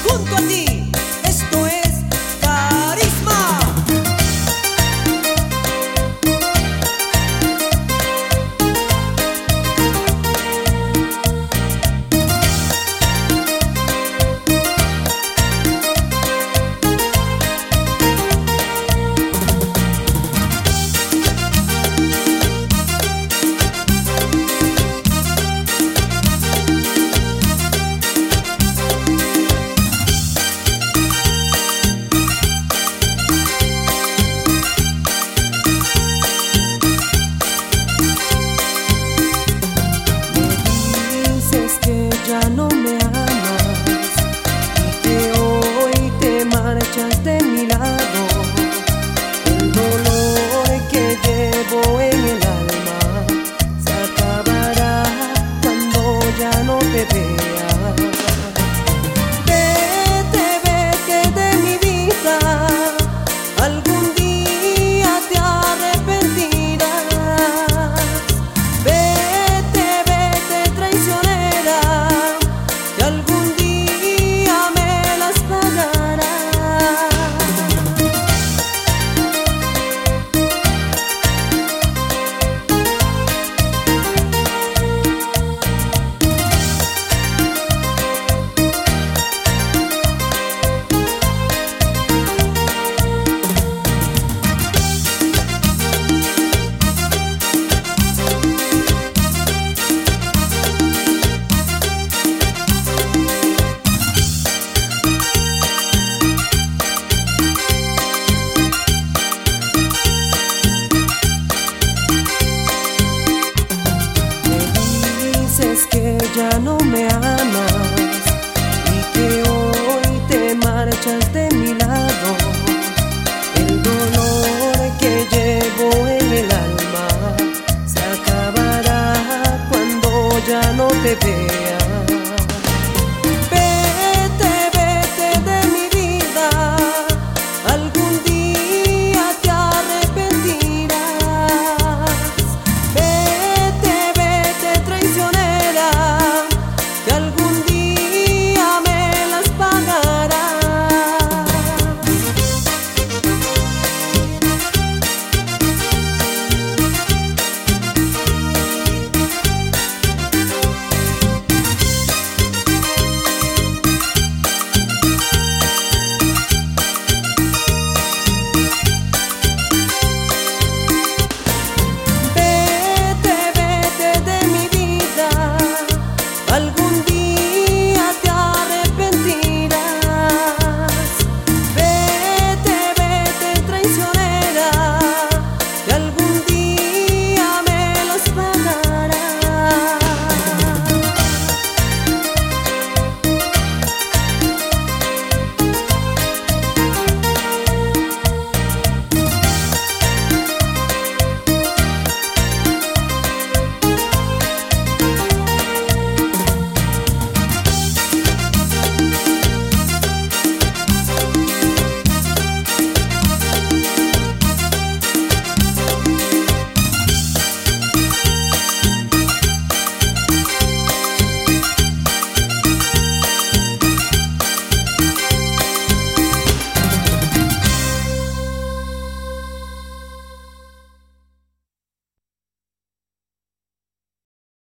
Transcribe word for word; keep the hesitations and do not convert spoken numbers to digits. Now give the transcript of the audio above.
junto a ti. Esto es Carisma. Ya no me amas y que hoy te marchas de mi lado. El dolor que llevo en el alma se acabará cuando ya no te vea. Vete, vete de mi vida, algún día te arrepentirás. Vete, vete traicionera, que algún día me las pagarás. Dices que ya no me amas y que hoy te marchas de mi lado. El dolor que llevo en el alma se acabará cuando ya no te vea.